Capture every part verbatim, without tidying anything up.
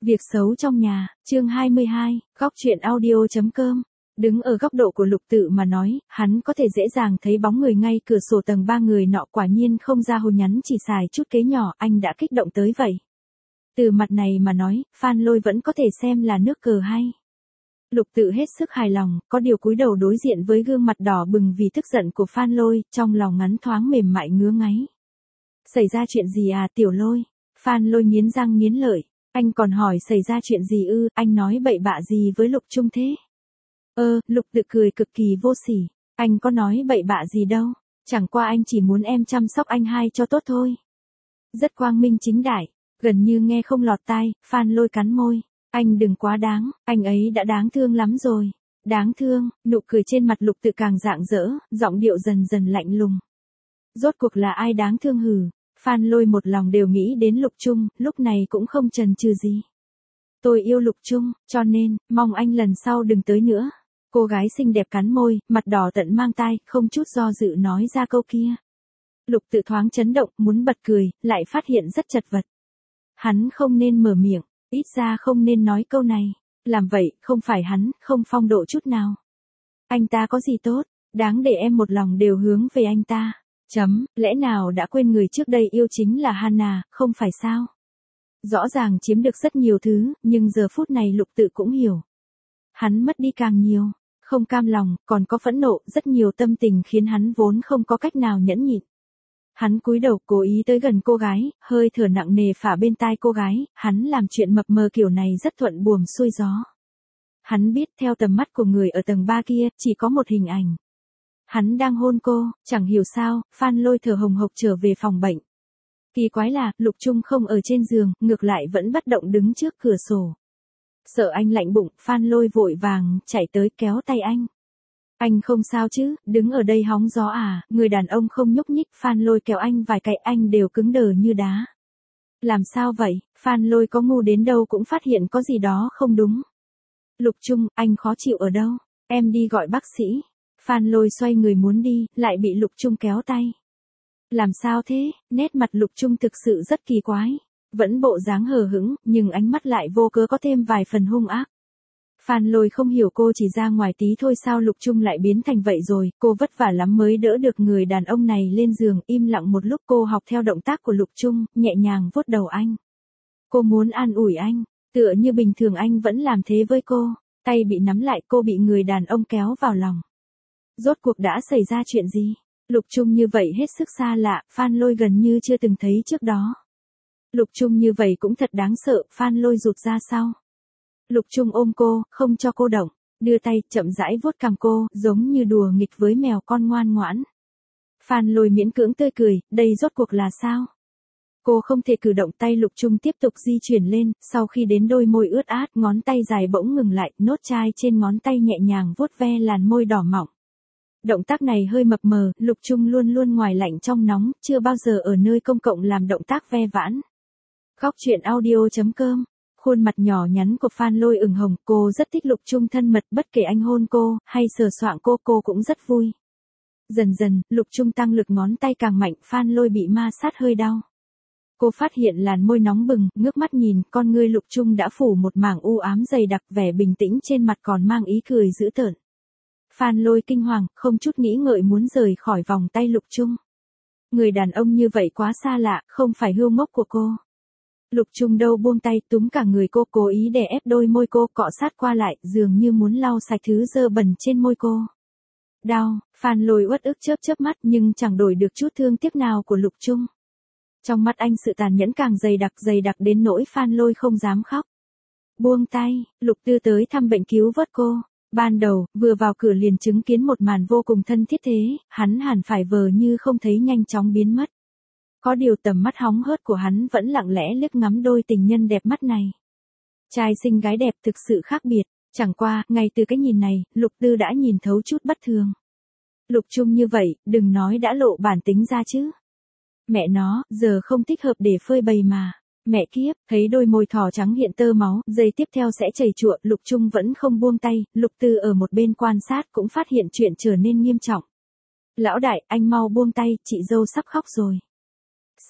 Việc xấu trong nhà, chương hai mươi hai, góc truyện audio chấm com. Đứng ở góc độ của Lục Tự mà nói, hắn có thể dễ dàng thấy bóng người ngay cửa sổ tầng ba người nọ, quả nhiên không ra hồi nhắn chỉ xài chút kế nhỏ, anh đã kích động tới vậy. Từ mặt này mà nói, Phan Lôi vẫn có thể xem là nước cờ hay. Lục Tự hết sức hài lòng, có điều cúi đầu đối diện với gương mặt đỏ bừng vì tức giận của Phan Lôi, trong lòng ngắn thoáng mềm mại ngứa ngáy. Xảy ra chuyện gì à Tiểu Lôi? Phan Lôi nghiến răng nghiến lợi. Anh còn hỏi xảy ra chuyện gì ư, anh nói bậy bạ gì với Lục Trung thế? Ơ, Lục Tự cười cực kỳ vô sỉ. Anh có nói bậy bạ gì đâu, chẳng qua anh chỉ muốn em chăm sóc anh hai cho tốt thôi. Rất quang minh chính đại, gần như nghe không lọt tai, Phan Lôi cắn môi. Anh đừng quá đáng, anh ấy đã đáng thương lắm rồi. Đáng thương, nụ cười trên mặt Lục Tự càng rạng rỡ, giọng điệu dần dần lạnh lùng. Rốt cuộc là ai đáng thương hử? Phan Lôi một lòng đều nghĩ đến Lục Trung, lúc này cũng không chần chừ gì. Tôi yêu Lục Trung, cho nên, mong anh lần sau đừng tới nữa. Cô gái xinh đẹp cắn môi, mặt đỏ tận mang tai, không chút do dự nói ra câu kia. Lục Tự thoáng chấn động, muốn bật cười, lại phát hiện rất chật vật. Hắn không nên mở miệng, ít ra không nên nói câu này. Làm vậy, không phải hắn, không phong độ chút nào. Anh ta có gì tốt, đáng để em một lòng đều hướng về anh ta. Chấm, lẽ nào đã quên người trước đây yêu chính là Hana, không phải sao? Rõ ràng chiếm được rất nhiều thứ, nhưng giờ phút này Lục Tự cũng hiểu. Hắn mất đi càng nhiều, không cam lòng, còn có phẫn nộ, rất nhiều tâm tình khiến hắn vốn không có cách nào nhẫn nhịn. Hắn cúi đầu cố ý tới gần cô gái, hơi thở nặng nề phả bên tai cô gái, hắn làm chuyện mập mờ kiểu này rất thuận buồm xuôi gió. Hắn biết theo tầm mắt của người ở tầng ba kia, chỉ có một hình ảnh. Hắn đang hôn cô, chẳng hiểu sao, Phan Lôi thở hồng hộc trở về phòng bệnh. Kỳ quái là, Lục Trung không ở trên giường, ngược lại vẫn bất động đứng trước cửa sổ. Sợ anh lạnh bụng, Phan Lôi vội vàng, chạy tới kéo tay anh. Anh không sao chứ, đứng ở đây hóng gió à, người đàn ông không nhúc nhích, Phan Lôi kéo anh vài cái anh đều cứng đờ như đá. Làm sao vậy, Phan Lôi có ngu đến đâu cũng phát hiện có gì đó không đúng. Lục Trung, anh khó chịu ở đâu, em đi gọi bác sĩ. Phan Lôi xoay người muốn đi, lại bị Lục Trung kéo tay. Làm sao thế, nét mặt Lục Trung thực sự rất kỳ quái. Vẫn bộ dáng hờ hững, nhưng ánh mắt lại vô cớ có thêm vài phần hung ác. Phan Lôi không hiểu cô chỉ ra ngoài tí thôi sao Lục Trung lại biến thành vậy rồi, cô vất vả lắm mới đỡ được người đàn ông này lên giường, im lặng một lúc cô học theo động tác của Lục Trung, nhẹ nhàng vuốt đầu anh. Cô muốn an ủi anh, tựa như bình thường anh vẫn làm thế với cô, tay bị nắm lại cô bị người đàn ông kéo vào lòng. Rốt cuộc đã xảy ra chuyện gì? Lục Trung như vậy hết sức xa lạ, Phan Lôi gần như chưa từng thấy trước đó. Lục Trung như vậy cũng thật đáng sợ, Phan Lôi rụt ra sau. Lục Trung ôm cô, không cho cô động, đưa tay chậm rãi vuốt cằm cô, giống như đùa nghịch với mèo con ngoan ngoãn. Phan Lôi miễn cưỡng tươi cười, đây rốt cuộc là sao? Cô không thể cử động tay Lục Trung tiếp tục di chuyển lên, sau khi đến đôi môi ướt át, ngón tay dài bỗng ngừng lại, nốt chai trên ngón tay nhẹ nhàng vuốt ve làn môi đỏ mọng. Động tác này hơi mập mờ, Lục Trung luôn luôn ngoài lạnh trong nóng, chưa bao giờ ở nơi công cộng làm động tác ve vãn. Góc truyện audio chấm com. Khuôn mặt nhỏ nhắn của Phan Lôi ửng hồng, cô rất thích Lục Trung thân mật, bất kể anh hôn cô, hay sờ soạng cô, cô cũng rất vui. Dần dần, Lục Trung tăng lực ngón tay càng mạnh, Phan Lôi bị ma sát hơi đau. Cô phát hiện làn môi nóng bừng, ngước mắt nhìn, con ngươi Lục Trung đã phủ một mảng u ám dày đặc, vẻ bình tĩnh trên mặt còn mang ý cười dữ tợn. Phan Lôi kinh hoàng, không chút nghĩ ngợi muốn rời khỏi vòng tay Lục Trung. Người đàn ông như vậy quá xa lạ, không phải hươu ngốc của cô. Lục Trung đâu buông tay, túm cả người cô, cố ý đè ép đôi môi cô, cọ sát qua lại, dường như muốn lau sạch thứ dơ bẩn trên môi cô. Đau, Phan Lôi uất ức chớp chớp mắt nhưng chẳng đổi được chút thương tiếc nào của Lục Trung. Trong mắt anh sự tàn nhẫn càng dày đặc dày đặc đến nỗi Phan Lôi không dám khóc. Buông tay, Lục Tư tới thăm bệnh cứu vớt cô. Ban đầu, vừa vào cửa liền chứng kiến một màn vô cùng thân thiết thế, hắn hẳn phải vờ như không thấy nhanh chóng biến mất. Có điều tầm mắt hóng hớt của hắn vẫn lặng lẽ liếc ngắm đôi tình nhân đẹp mắt này. Trai xinh gái đẹp thực sự khác biệt, chẳng qua, ngay từ cái nhìn này, Lục Tư đã nhìn thấu chút bất thường. Lục Trung như vậy, đừng nói đã lộ bản tính ra chứ. Mẹ nó, giờ không thích hợp để phơi bày mà. Mẹ kiếp, thấy đôi môi thỏ trắng hiện tơ máu, giây tiếp theo sẽ chảy chụa, Lục Trung vẫn không buông tay, Lục Tư ở một bên quan sát cũng phát hiện chuyện trở nên nghiêm trọng. Lão đại, anh mau buông tay, chị dâu sắp khóc rồi.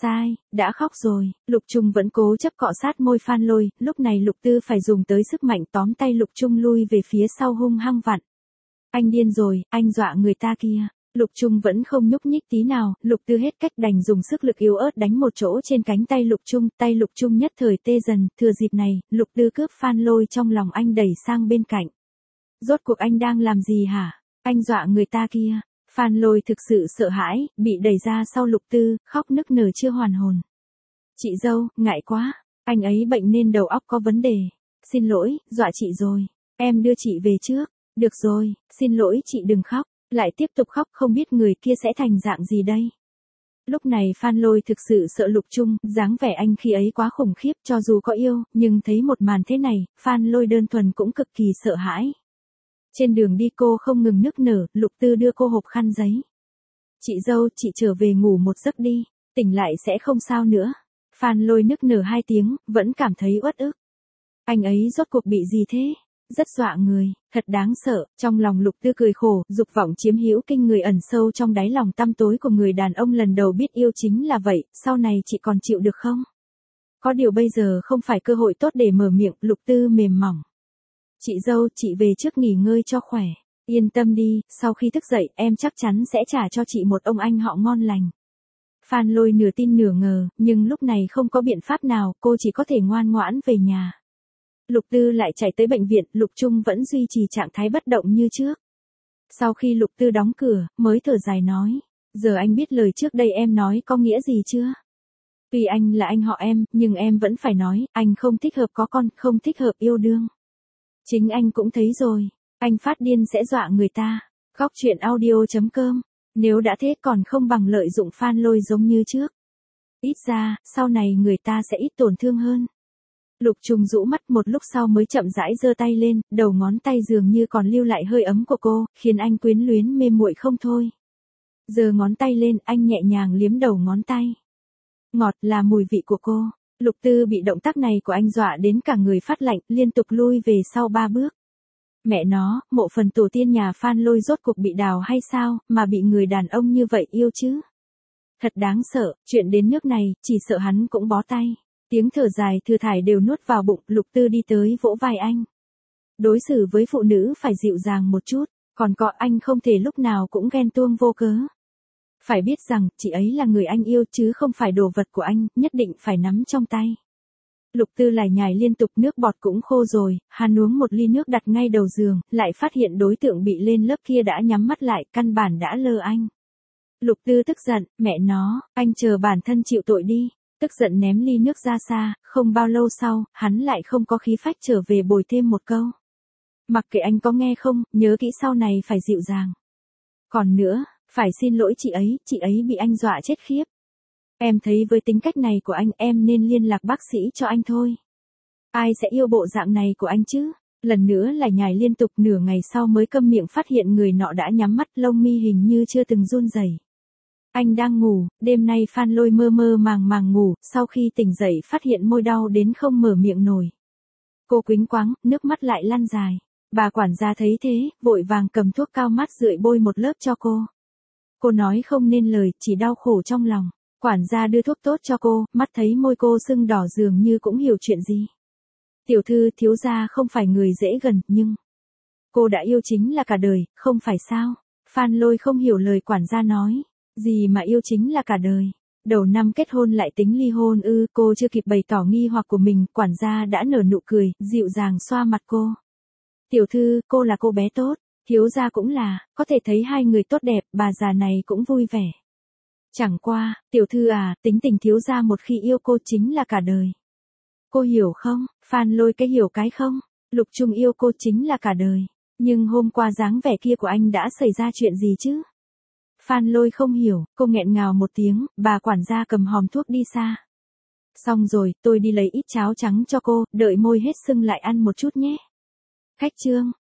Sai, đã khóc rồi, Lục Trung vẫn cố chấp cọ sát môi Phan Lôi, lúc này Lục Tư phải dùng tới sức mạnh tóm tay Lục Trung lui về phía sau hung hăng vặn. Anh điên rồi, anh dọa người ta kia. Lục Trung vẫn không nhúc nhích tí nào, Lục Tư hết cách đành dùng sức lực yếu ớt đánh một chỗ trên cánh tay Lục Trung, tay Lục Trung nhất thời tê dần, thừa dịp này, Lục Tư cướp Phan Lôi trong lòng anh đẩy sang bên cạnh. Rốt cuộc anh đang làm gì hả? Anh dọa người ta kia. Phan Lôi thực sự sợ hãi, bị đẩy ra sau Lục Tư, khóc nức nở chưa hoàn hồn. Chị dâu, ngại quá, anh ấy bệnh nên đầu óc có vấn đề. Xin lỗi, dọa chị rồi. Em đưa chị về trước. Được rồi, xin lỗi chị đừng khóc. Lại tiếp tục khóc không biết người kia sẽ thành dạng gì đây. Lúc này Phan Lôi thực sự sợ Lục Trung, dáng vẻ anh khi ấy quá khủng khiếp cho dù có yêu, nhưng thấy một màn thế này, Phan Lôi đơn thuần cũng cực kỳ sợ hãi. Trên đường đi cô không ngừng nức nở, Lục Tư đưa cô hộp khăn giấy. Chị dâu, chị trở về ngủ một giấc đi, tỉnh lại sẽ không sao nữa. Phan Lôi nức nở hai tiếng, vẫn cảm thấy uất ức. Anh ấy rốt cuộc bị gì thế? Rất dọa người, thật đáng sợ, trong lòng Lục Tư cười khổ, dục vọng chiếm hữu kinh người ẩn sâu trong đáy lòng tăm tối của người đàn ông lần đầu biết yêu chính là vậy, sau này chị còn chịu được không? Có điều bây giờ không phải cơ hội tốt để mở miệng, Lục Tư mềm mỏng. Chị dâu, chị về trước nghỉ ngơi cho khỏe, yên tâm đi, sau khi thức dậy em chắc chắn sẽ trả cho chị một ông anh họ ngon lành. Phan Lôi nửa tin nửa ngờ, nhưng lúc này không có biện pháp nào, cô chỉ có thể ngoan ngoãn về nhà. Lục Tư lại chạy tới bệnh viện, Lục Trung vẫn duy trì trạng thái bất động như trước. Sau khi Lục Tư đóng cửa, mới thở dài nói, giờ anh biết lời trước đây em nói có nghĩa gì chưa? Tuy anh là anh họ em, nhưng em vẫn phải nói, anh không thích hợp có con, không thích hợp yêu đương. Chính anh cũng thấy rồi, anh phát điên sẽ dọa người ta. Góc truyện audio chấm com, nếu đã thế còn không bằng lợi dụng Phan Lôi giống như trước. Ít ra, sau này người ta sẽ ít tổn thương hơn. Lục Trung rũ mắt một lúc sau mới chậm rãi giơ tay lên, đầu ngón tay dường như còn lưu lại hơi ấm của cô, khiến anh quyến luyến mê muội không thôi. Giơ ngón tay lên, anh nhẹ nhàng liếm đầu ngón tay. Ngọt là mùi vị của cô. Lục Tư bị động tác này của anh dọa đến cả người phát lạnh, liên tục lui về sau ba bước. Mẹ nó, mộ phần tổ tiên nhà Phan Lôi rốt cuộc bị đào hay sao, mà bị người đàn ông như vậy yêu chứ? Thật đáng sợ, chuyện đến nước này, chỉ sợ hắn cũng bó tay. Tiếng thở dài thừa thải đều nuốt vào bụng, Lục Tư đi tới vỗ vai anh. Đối xử với phụ nữ phải dịu dàng một chút, còn có anh không thể lúc nào cũng ghen tuông vô cớ. Phải biết rằng, chị ấy là người anh yêu chứ không phải đồ vật của anh, nhất định phải nắm trong tay. Lục Tư lải nhải liên tục, nước bọt cũng khô rồi, hắn uống một ly nước đặt ngay đầu giường, lại phát hiện đối tượng bị lên lớp kia đã nhắm mắt lại, căn bản đã lơ anh. Lục Tư tức giận, mẹ nó, anh chờ bản thân chịu tội đi. Tức giận ném ly nước ra xa, không bao lâu sau, hắn lại không có khí phách trở về bồi thêm một câu. Mặc kệ anh có nghe không, nhớ kỹ sau này phải dịu dàng. Còn nữa, phải xin lỗi chị ấy, chị ấy bị anh dọa chết khiếp. Em thấy với tính cách này của anh em nên liên lạc bác sĩ cho anh thôi. Ai sẽ yêu bộ dạng này của anh chứ? Lần nữa lại nhải liên tục, nửa ngày sau mới câm miệng phát hiện người nọ đã nhắm mắt, lông mi hình như chưa từng run rẩy. Anh đang ngủ, đêm nay Phan Lôi mơ mơ màng màng ngủ, sau khi tỉnh dậy phát hiện môi đau đến không mở miệng nổi. Cô quĩnh quáng, nước mắt lại lăn dài. Bà quản gia thấy thế, vội vàng cầm thuốc cao mát rượi bôi một lớp cho cô. Cô nói không nên lời, chỉ đau khổ trong lòng. Quản gia đưa thuốc tốt cho cô, mắt thấy môi cô sưng đỏ dường như cũng hiểu chuyện gì. Tiểu thư, thiếu gia không phải người dễ gần, nhưng cô đã yêu chính là cả đời, không phải sao? Phan Lôi không hiểu lời quản gia nói. Gì mà yêu chính là cả đời? Đầu năm kết hôn lại tính ly hôn ư? Cô chưa kịp bày tỏ nghi hoặc của mình, quản gia đã nở nụ cười, dịu dàng xoa mặt cô. Tiểu thư, cô là cô bé tốt, thiếu gia cũng là, có thể thấy hai người tốt đẹp, bà già này cũng vui vẻ. Chẳng qua, tiểu thư à, tính tình thiếu gia một khi yêu cô chính là cả đời. Cô hiểu không? Phan Lôi cái hiểu cái không? Lục Trung yêu cô chính là cả đời. Nhưng hôm qua dáng vẻ kia của anh đã xảy ra chuyện gì chứ? Phan Lôi không hiểu, cô nghẹn ngào một tiếng, bà quản gia cầm hòm thuốc đi xa. Xong rồi, tôi đi lấy ít cháo trắng cho cô, đợi môi hết sưng lại ăn một chút nhé. Khách trương.